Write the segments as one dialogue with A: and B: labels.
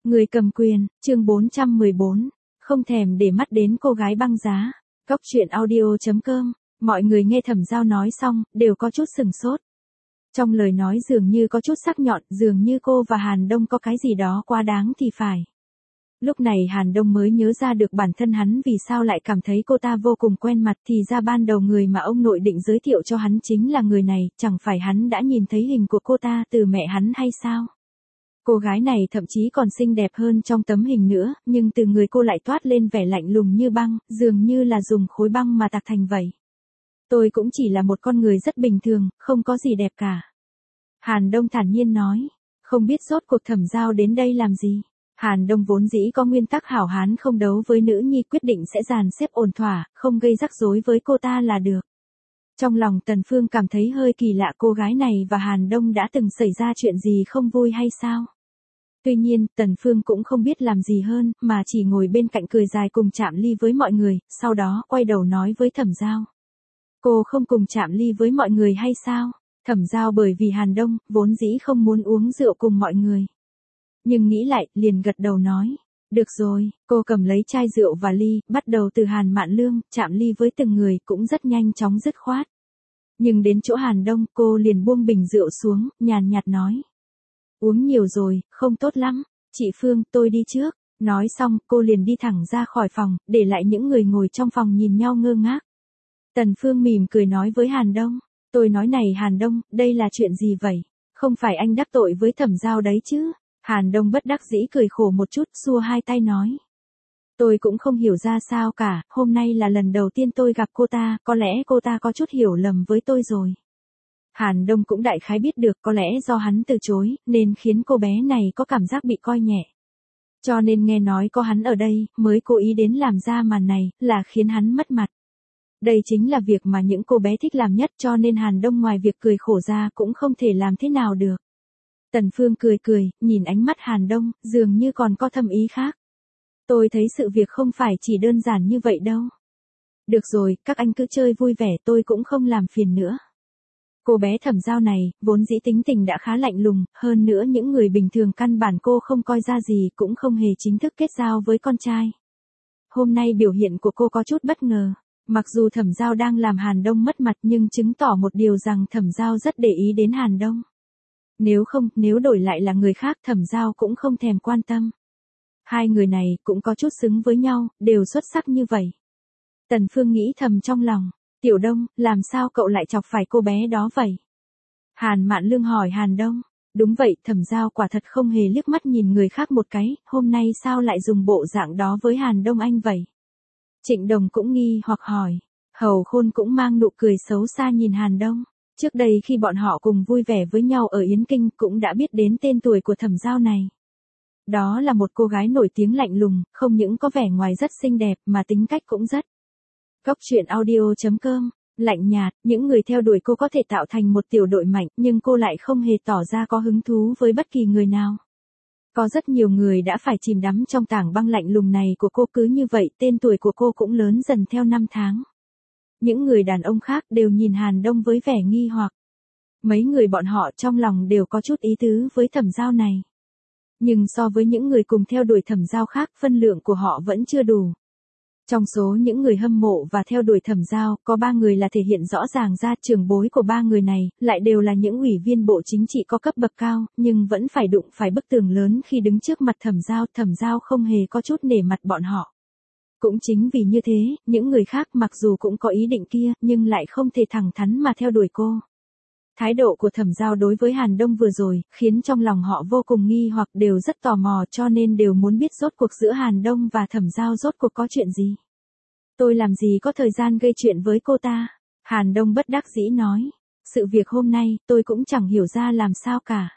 A: Người cầm quyền, chương 414, không thèm để mắt đến cô gái băng giá. Góc truyện audio.com, mọi người nghe Thẩm Giao nói xong, đều có chút sừng sốt. Trong lời nói dường như có chút sắc nhọn, dường như cô và Hàn Đông có cái gì đó quá đáng thì phải. Lúc này Hàn Đông mới nhớ ra được bản thân hắn vì sao lại cảm thấy cô ta vô cùng quen mặt, thì ra ban đầu người mà ông nội định giới thiệu cho hắn chính là người này, chẳng phải hắn đã nhìn thấy hình của cô ta từ mẹ hắn hay sao? Cô gái này thậm chí còn xinh đẹp hơn trong tấm hình nữa, nhưng từ người cô lại toát lên vẻ lạnh lùng như băng, dường như là dùng khối băng mà tạc thành vậy. Tôi cũng chỉ là một con người rất bình thường, không có gì đẹp cả. Hàn Đông thản nhiên nói, không biết rốt cuộc Thẩm Giao đến đây làm gì. Hàn Đông vốn dĩ có nguyên tắc hảo hán không đấu với nữ nhi, quyết định sẽ dàn xếp ổn thỏa, không gây rắc rối với cô ta là được. Trong lòng Tần Phương cảm thấy hơi kỳ lạ, cô gái này và Hàn Đông đã từng xảy ra chuyện gì không vui hay sao? Tuy nhiên, Tần Phương cũng không biết làm gì hơn, mà chỉ ngồi bên cạnh cười dài cùng chạm ly với mọi người, sau đó quay đầu nói với Thẩm Giao. Cô không cùng chạm ly với mọi người hay sao? Thẩm Giao bởi vì Hàn Đông, vốn dĩ không muốn uống rượu cùng mọi người. Nhưng nghĩ lại, liền gật đầu nói. Được rồi, cô cầm lấy chai rượu và ly, bắt đầu từ Hàn Mạn Lương, chạm ly với từng người cũng rất nhanh chóng dứt khoát. Nhưng đến chỗ Hàn Đông, cô liền buông bình rượu xuống, nhàn nhạt nói. Uống nhiều rồi, không tốt lắm. Chị Phương, tôi đi trước. Nói xong, cô liền đi thẳng ra khỏi phòng, để lại những người ngồi trong phòng nhìn nhau ngơ ngác. Tần Phương mỉm cười nói với Hàn Đông. Tôi nói này Hàn Đông, đây là chuyện gì vậy? Không phải anh đắc tội với Thẩm Giao đấy chứ? Hàn Đông bất đắc dĩ cười khổ một chút, xua hai tay nói. Tôi cũng không hiểu ra sao cả, hôm nay là lần đầu tiên tôi gặp cô ta, có lẽ cô ta có chút hiểu lầm với tôi rồi. Hàn Đông cũng đại khái biết được có lẽ do hắn từ chối, nên khiến cô bé này có cảm giác bị coi nhẹ. Cho nên nghe nói có hắn ở đây, mới cố ý đến làm ra màn này, là khiến hắn mất mặt. Đây chính là việc mà những cô bé thích làm nhất, cho nên Hàn Đông ngoài việc cười khổ ra cũng không thể làm thế nào được. Tần Phương cười cười, nhìn ánh mắt Hàn Đông, dường như còn có thâm ý khác. Tôi thấy sự việc không phải chỉ đơn giản như vậy đâu. Được rồi, các anh cứ chơi vui vẻ, tôi cũng không làm phiền nữa. Cô bé Thẩm Giao này, vốn dĩ tính tình đã khá lạnh lùng, hơn nữa những người bình thường căn bản cô không coi ra gì, cũng không hề chính thức kết giao với con trai. Hôm nay biểu hiện của cô có chút bất ngờ. Mặc dù Thẩm Giao đang làm Hàn Đông mất mặt, nhưng chứng tỏ một điều rằng Thẩm Giao rất để ý đến Hàn Đông. Nếu đổi lại là người khác, Thẩm Giao cũng không thèm quan tâm. Hai người này cũng có chút xứng với nhau, đều xuất sắc như vậy. Tần Phương nghĩ thầm trong lòng, Tiểu Đông, làm sao cậu lại chọc phải cô bé đó vậy? Hàn Mạn Lương hỏi Hàn Đông. Đúng vậy, Thẩm Giao quả thật không hề liếc mắt nhìn người khác một cái, hôm nay sao lại dùng bộ dạng đó với Hàn Đông anh vậy? Trịnh Đồng cũng nghi hoặc hỏi. Hầu Khôn cũng mang nụ cười xấu xa nhìn Hàn Đông. Trước đây khi bọn họ cùng vui vẻ với nhau ở Yến Kinh cũng đã biết đến tên tuổi của Thẩm Giao này. Đó là một cô gái nổi tiếng lạnh lùng, không những có vẻ ngoài rất xinh đẹp mà tính cách cũng rất. Góc truyện audio.com, lạnh nhạt, những người theo đuổi cô có thể tạo thành một tiểu đội mạnh, nhưng cô lại không hề tỏ ra có hứng thú với bất kỳ người nào. Có rất nhiều người đã phải chìm đắm trong tảng băng lạnh lùng này của cô, cứ như vậy tên tuổi của cô cũng lớn dần theo năm tháng. Những người đàn ông khác đều nhìn Hàn Đông với vẻ nghi hoặc. Mấy người bọn họ trong lòng đều có chút ý tứ với Thẩm Giao này. Nhưng so với những người cùng theo đuổi Thẩm Giao khác, phân lượng của họ vẫn chưa đủ. Trong số những người hâm mộ và theo đuổi Thẩm Giao, có 3 người là thể hiện rõ ràng ra, trưởng bối của 3 người này, lại đều là những ủy viên bộ chính trị có cấp bậc cao, nhưng vẫn phải đụng phải bức tường lớn khi đứng trước mặt Thẩm Giao không hề có chút nể mặt bọn họ. Cũng chính vì như thế, những người khác mặc dù cũng có ý định kia, nhưng lại không thể thẳng thắn mà theo đuổi cô. Thái độ của Thẩm Giao đối với Hàn Đông vừa rồi, khiến trong lòng họ vô cùng nghi hoặc, đều rất tò mò, cho nên đều muốn biết rốt cuộc giữa Hàn Đông và Thẩm Giao rốt cuộc có chuyện gì. Tôi làm gì có thời gian gây chuyện với cô ta. Hàn Đông bất đắc dĩ nói. Sự việc hôm nay, tôi cũng chẳng hiểu ra làm sao cả.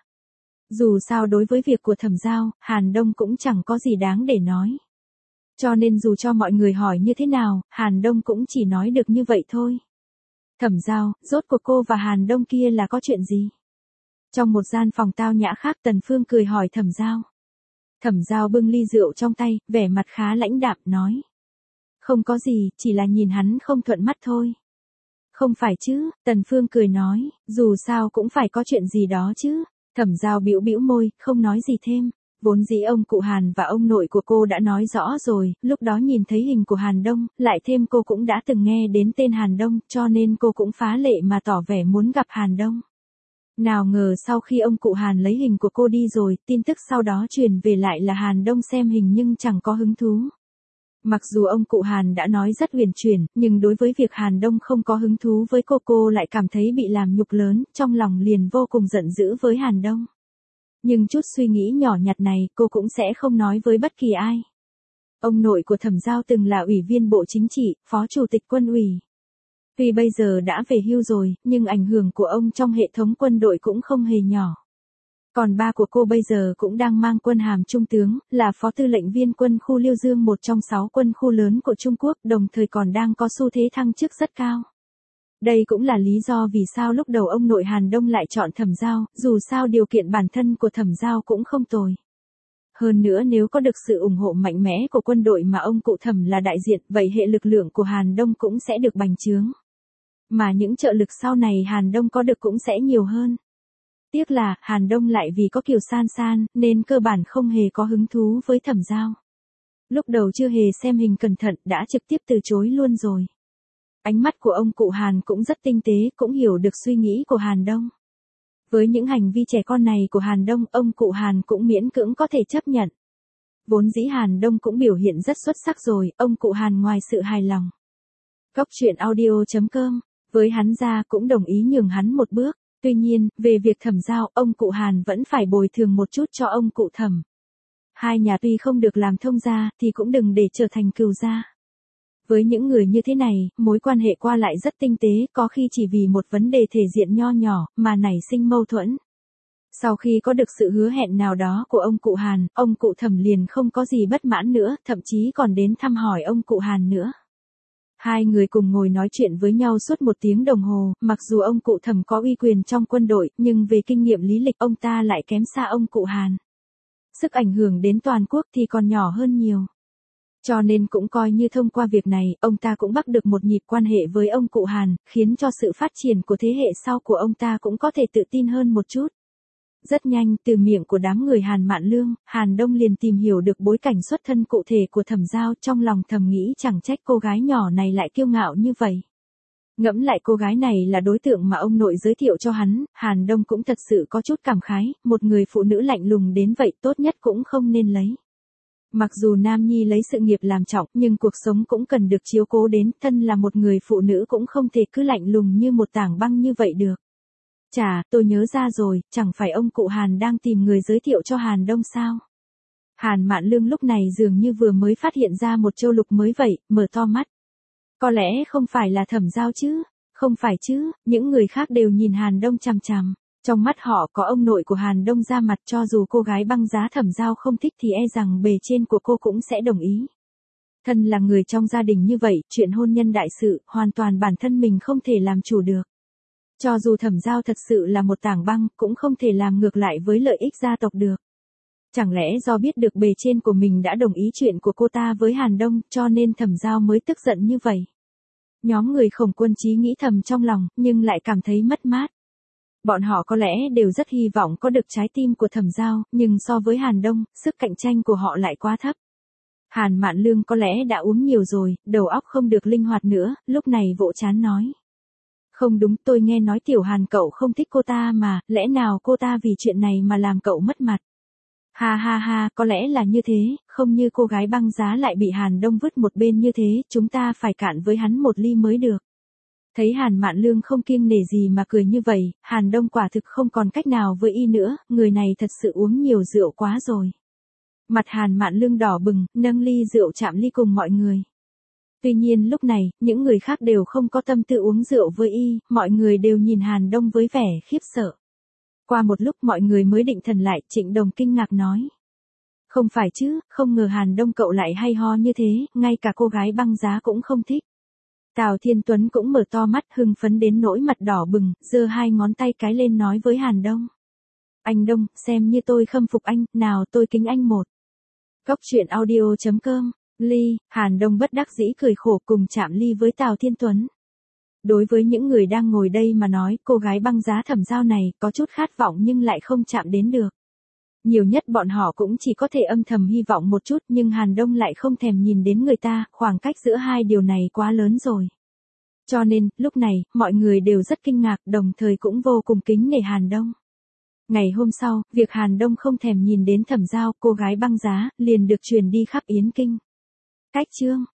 A: Dù sao đối với việc của Thẩm Giao, Hàn Đông cũng chẳng có gì đáng để nói. Cho nên dù cho mọi người hỏi như thế nào, Hàn Đông cũng chỉ nói được như vậy thôi. Thẩm Giao, rốt cuộc cô và Hàn Đông kia là có chuyện gì? Trong một gian phòng tao nhã khác, Tần Phương cười hỏi Thẩm Giao. Thẩm Giao bưng ly rượu trong tay, vẻ mặt khá lãnh đạm, nói. Không có gì, chỉ là nhìn hắn không thuận mắt thôi. Không phải chứ, Tần Phương cười nói, dù sao cũng phải có chuyện gì đó chứ. Thẩm Giao bĩu bĩu môi, không nói gì thêm. Vốn dĩ ông cụ Hàn và ông nội của cô đã nói rõ rồi, lúc đó nhìn thấy hình của Hàn Đông, lại thêm cô cũng đã từng nghe đến tên Hàn Đông, cho nên cô cũng phá lệ mà tỏ vẻ muốn gặp Hàn Đông. Nào ngờ sau khi ông cụ Hàn lấy hình của cô đi rồi, tin tức sau đó truyền về lại là Hàn Đông xem hình nhưng chẳng có hứng thú. Mặc dù ông cụ Hàn đã nói rất huyền chuyển, nhưng đối với việc Hàn Đông không có hứng thú với cô lại cảm thấy bị làm nhục lớn, trong lòng liền vô cùng giận dữ với Hàn Đông. Nhưng chút suy nghĩ nhỏ nhặt này cô cũng sẽ không nói với bất kỳ ai. Ông nội của Thẩm Giao từng là ủy viên Bộ Chính trị, phó chủ tịch quân ủy. Tuy bây giờ đã về hưu rồi, nhưng ảnh hưởng của ông trong hệ thống quân đội cũng không hề nhỏ. Còn ba của cô bây giờ cũng đang mang quân hàm trung tướng, là phó tư lệnh viên quân khu Liêu Dương, một trong 6 quân khu lớn của Trung Quốc, đồng thời còn đang có xu thế thăng chức rất cao. Đây cũng là lý do vì sao lúc đầu ông nội Hàn Đông lại chọn Thẩm Giao, dù sao điều kiện bản thân của Thẩm Giao cũng không tồi. Hơn nữa nếu có được sự ủng hộ mạnh mẽ của quân đội mà ông cụ Thẩm là đại diện, vậy hệ lực lượng của Hàn Đông cũng sẽ được bành trướng. Mà những trợ lực sau này Hàn Đông có được cũng sẽ nhiều hơn. Tiếc là, Hàn Đông lại vì có Kiều San San, nên cơ bản không hề có hứng thú với Thẩm Giao. Lúc đầu chưa hề xem hình cẩn thận, đã trực tiếp từ chối luôn rồi. Ánh mắt của ông cụ Hàn cũng rất tinh tế, cũng hiểu được suy nghĩ của Hàn Đông. Với những hành vi trẻ con này của Hàn Đông, ông cụ Hàn cũng miễn cưỡng có thể chấp nhận. Vốn dĩ Hàn Đông cũng biểu hiện rất xuất sắc rồi, ông cụ Hàn ngoài sự hài lòng. Góc truyện audio.com, với hắn ra cũng đồng ý nhường hắn một bước. Tuy nhiên, về việc Thẩm Giao, ông cụ Hàn vẫn phải bồi thường một chút cho ông cụ Thẩm. Hai nhà tuy không được làm thông gia, thì cũng đừng để trở thành cừu gia. Với những người như thế này, mối quan hệ qua lại rất tinh tế, có khi chỉ vì một vấn đề thể diện nho nhỏ, mà nảy sinh mâu thuẫn. Sau khi có được sự hứa hẹn nào đó của ông cụ Hàn, ông cụ Thẩm liền không có gì bất mãn nữa, thậm chí còn đến thăm hỏi ông cụ Hàn nữa. Hai người cùng ngồi nói chuyện với nhau suốt 1 tiếng đồng hồ, mặc dù ông cụ Thẩm có uy quyền trong quân đội, nhưng về kinh nghiệm lý lịch ông ta lại kém xa ông cụ Hàn. Sức ảnh hưởng đến toàn quốc thì còn nhỏ hơn nhiều. Cho nên cũng coi như thông qua việc này, ông ta cũng bắt được một nhịp quan hệ với ông cụ Hàn, khiến cho sự phát triển của thế hệ sau của ông ta cũng có thể tự tin hơn một chút. Rất nhanh, từ miệng của đám người Hàn Mạn Lương, Hàn Đông liền tìm hiểu được bối cảnh xuất thân cụ thể của Thẩm Giao, trong lòng thầm nghĩ chẳng trách cô gái nhỏ này lại kiêu ngạo như vậy. Ngẫm lại cô gái này là đối tượng mà ông nội giới thiệu cho hắn, Hàn Đông cũng thật sự có chút cảm khái, một người phụ nữ lạnh lùng đến vậy tốt nhất cũng không nên lấy. Mặc dù Nam Nhi lấy sự nghiệp làm trọng, nhưng cuộc sống cũng cần được chiếu cố đến, thân là một người phụ nữ cũng không thể cứ lạnh lùng như một tảng băng như vậy được. Chà, tôi nhớ ra rồi, chẳng phải ông cụ Hàn đang tìm người giới thiệu cho Hàn Đông sao? Hàn Mạn Lương lúc này dường như vừa mới phát hiện ra một châu lục mới vậy, mở to mắt. Có lẽ không phải là Thẩm Giao chứ? Không phải chứ, những người khác đều nhìn Hàn Đông chằm chằm. Trong mắt họ có ông nội của Hàn Đông ra mặt, cho dù cô gái băng giá Thẩm Giao không thích thì e rằng bề trên của cô cũng sẽ đồng ý. Thân là người trong gia đình như vậy, chuyện hôn nhân đại sự, hoàn toàn bản thân mình không thể làm chủ được. Cho dù Thẩm Giao thật sự là một tảng băng, cũng không thể làm ngược lại với lợi ích gia tộc được. Chẳng lẽ do biết được bề trên của mình đã đồng ý chuyện của cô ta với Hàn Đông, cho nên Thẩm Giao mới tức giận như vậy? Nhóm người Khổng Quân Chí nghĩ thầm trong lòng, nhưng lại cảm thấy mất mát. Bọn họ có lẽ đều rất hy vọng có được trái tim của Thẩm Giao, nhưng so với Hàn Đông, sức cạnh tranh của họ lại quá thấp. Hàn Mạn Lương có lẽ đã uống nhiều rồi, đầu óc không được linh hoạt nữa, lúc này vỗ chán nói. Không đúng, tôi nghe nói tiểu Hàn cậu không thích cô ta mà, lẽ nào cô ta vì chuyện này mà làm cậu mất mặt? Ha ha ha, có lẽ là như thế, không như cô gái băng giá lại bị Hàn Đông vứt một bên như thế, chúng ta phải cạn với hắn một ly mới được. Thấy Hàn Mạn Lương không kiêng nể gì mà cười như vậy, Hàn Đông quả thực không còn cách nào với y nữa, người này thật sự uống nhiều rượu quá rồi. Mặt Hàn Mạn Lương đỏ bừng, nâng ly rượu chạm ly cùng mọi người. Tuy nhiên lúc này, những người khác đều không có tâm tư uống rượu với y, mọi người đều nhìn Hàn Đông với vẻ khiếp sợ. Qua một lúc mọi người mới định thần lại, Trịnh Đồng kinh ngạc nói. Không phải chứ, không ngờ Hàn Đông cậu lại hay ho như thế, ngay cả cô gái băng giá cũng không thích. Tào Thiên Tuấn cũng mở to mắt hưng phấn đến nỗi mặt đỏ bừng, giơ 2 ngón tay cái lên nói với Hàn Đông. Anh Đông, xem như tôi khâm phục anh, nào tôi kính anh một. Góc truyện audio.com, ly, Hàn Đông bất đắc dĩ cười khổ cùng chạm ly với Tào Thiên Tuấn. Đối với những người đang ngồi đây mà nói, cô gái băng giá Thẩm Giao này có chút khát vọng nhưng lại không chạm đến được. Nhiều nhất bọn họ cũng chỉ có thể âm thầm hy vọng một chút, nhưng Hàn Đông lại không thèm nhìn đến người ta, khoảng cách giữa hai điều này quá lớn rồi. Cho nên, lúc này, mọi người đều rất kinh ngạc, đồng thời cũng vô cùng kính nể Hàn Đông. Ngày hôm sau, việc Hàn Đông không thèm nhìn đến Thẩm Giao, cô gái băng giá, liền được truyền đi khắp Yến Kinh. Cách chương